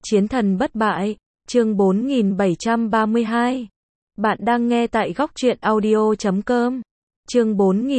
Chiến thần bất bại, chương 4732. Bạn đang nghe tại góc truyện audio.com. Chương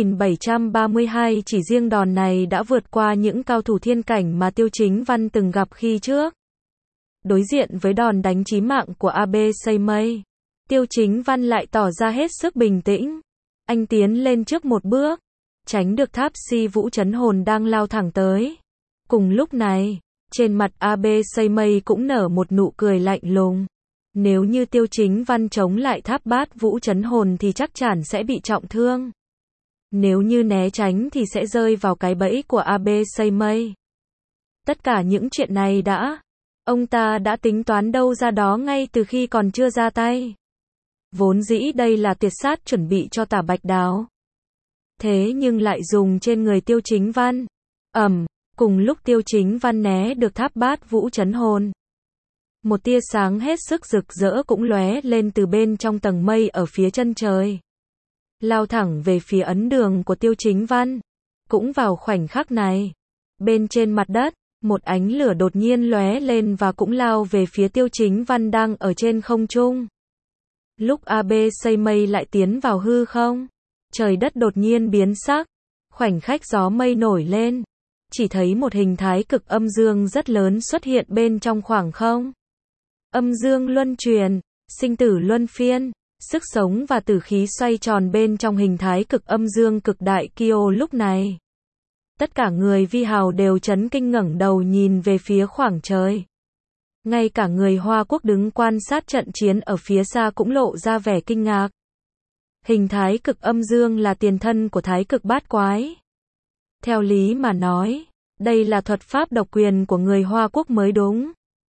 4732, chỉ riêng đòn này đã vượt qua những cao thủ thiên cảnh mà Tiêu Chính Văn từng gặp khi trước. Đối diện với đòn đánh chí mạng của AB Xây Mây, Tiêu Chính Văn lại tỏ ra hết sức bình tĩnh. Anh tiến lên trước một bước, tránh được tháp si vũ trấn hồn đang lao thẳng tới. Cùng lúc này, trên mặt AB Xây Mây cũng nở một nụ cười lạnh lùng. Nếu như Tiêu Chính Văn chống lại tháp bát vũ trấn hồn thì chắc chắn sẽ bị trọng thương. Nếu như né tránh thì sẽ rơi vào cái bẫy của AB Xây Mây. Tất cả những chuyện này ông ta đã tính toán đâu ra đó ngay từ khi còn chưa ra tay. Vốn dĩ đây là tuyệt sát chuẩn bị cho Tả Bạch Đào. Thế nhưng lại dùng trên người Tiêu Chính Văn. Cùng lúc Tiêu Chính Văn né được tháp bát vũ trấn hồn, một tia sáng hết sức rực rỡ cũng lóe lên từ bên trong tầng mây ở phía chân trời, lao thẳng về phía ấn đường của Tiêu Chính Văn. Cũng vào khoảnh khắc này, bên trên mặt đất, một ánh lửa đột nhiên lóe lên và cũng lao về phía Tiêu Chính Văn đang ở trên không trung. Lúc AB Xây Mây lại tiến vào hư không, trời đất đột nhiên biến sắc, khoảnh khắc gió mây nổi lên, chỉ thấy một hình thái cực âm dương rất lớn xuất hiện bên trong khoảng không. Âm dương luân chuyển, sinh tử luân phiên, sức sống và tử khí xoay tròn bên trong hình thái cực âm dương cực đại Kyo lúc này. Tất cả người Vi Hào đều chấn kinh ngẩng đầu nhìn về phía khoảng trời. Ngay cả người Hoa Quốc đứng quan sát trận chiến ở phía xa cũng lộ ra vẻ kinh ngạc. Hình thái cực âm dương là tiền thân của thái cực bát quái. Theo lý mà nói, đây là thuật pháp độc quyền của người Hoa Quốc mới đúng.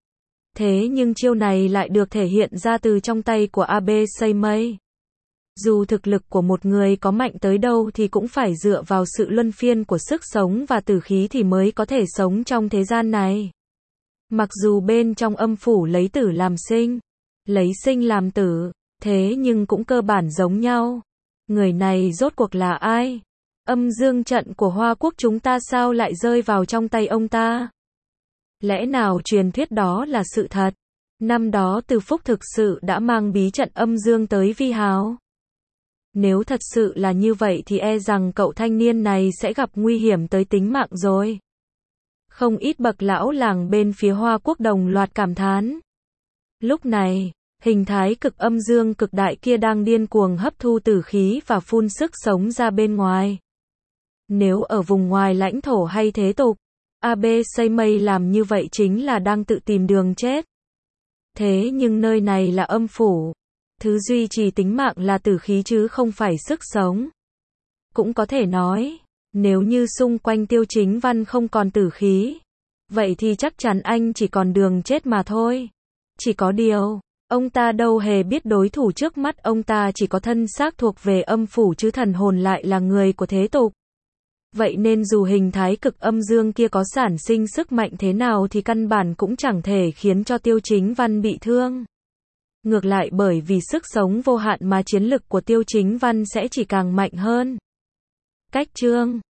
Thế nhưng chiêu này lại được thể hiện ra từ trong tay của AB Xây Mây. Dù thực lực của một người có mạnh tới đâu thì cũng phải dựa vào sự luân phiên của sức sống và tử khí thì mới có thể sống trong thế gian này. Mặc dù bên trong âm phủ lấy tử làm sinh, lấy sinh làm tử, thế nhưng cũng cơ bản giống nhau. Người này rốt cuộc là ai? Âm dương trận của Hoa Quốc chúng ta sao lại rơi vào trong tay ông ta? Lẽ nào truyền thuyết đó là sự thật? Năm đó Từ Phúc thực sự đã mang bí trận âm dương tới Vi Hào. Nếu thật sự là như vậy thì e rằng cậu thanh niên này sẽ gặp nguy hiểm tới tính mạng rồi. Không ít bậc lão làng bên phía Hoa Quốc đồng loạt cảm thán. Lúc này, hình thái cực âm dương cực đại kia đang điên cuồng hấp thu tử khí và phun sức sống ra bên ngoài. Nếu ở vùng ngoài lãnh thổ hay thế tục, AB Xây Mây làm như vậy chính là đang tự tìm đường chết. Thế nhưng nơi này là âm phủ. Thứ duy trì tính mạng là tử khí chứ không phải sức sống. Cũng có thể nói, nếu như xung quanh Tiêu Chính Văn không còn tử khí, vậy thì chắc chắn anh chỉ còn đường chết mà thôi. Chỉ có điều, ông ta đâu hề biết đối thủ trước mắt ông ta chỉ có thân xác thuộc về âm phủ chứ thần hồn lại là người của thế tục. Vậy nên dù hình thái cực âm dương kia có sản sinh sức mạnh thế nào thì căn bản cũng chẳng thể khiến cho Tiêu Chính Văn bị thương. Ngược lại bởi vì sức sống vô hạn mà chiến lực của Tiêu Chính Văn sẽ chỉ càng mạnh hơn. Cách chương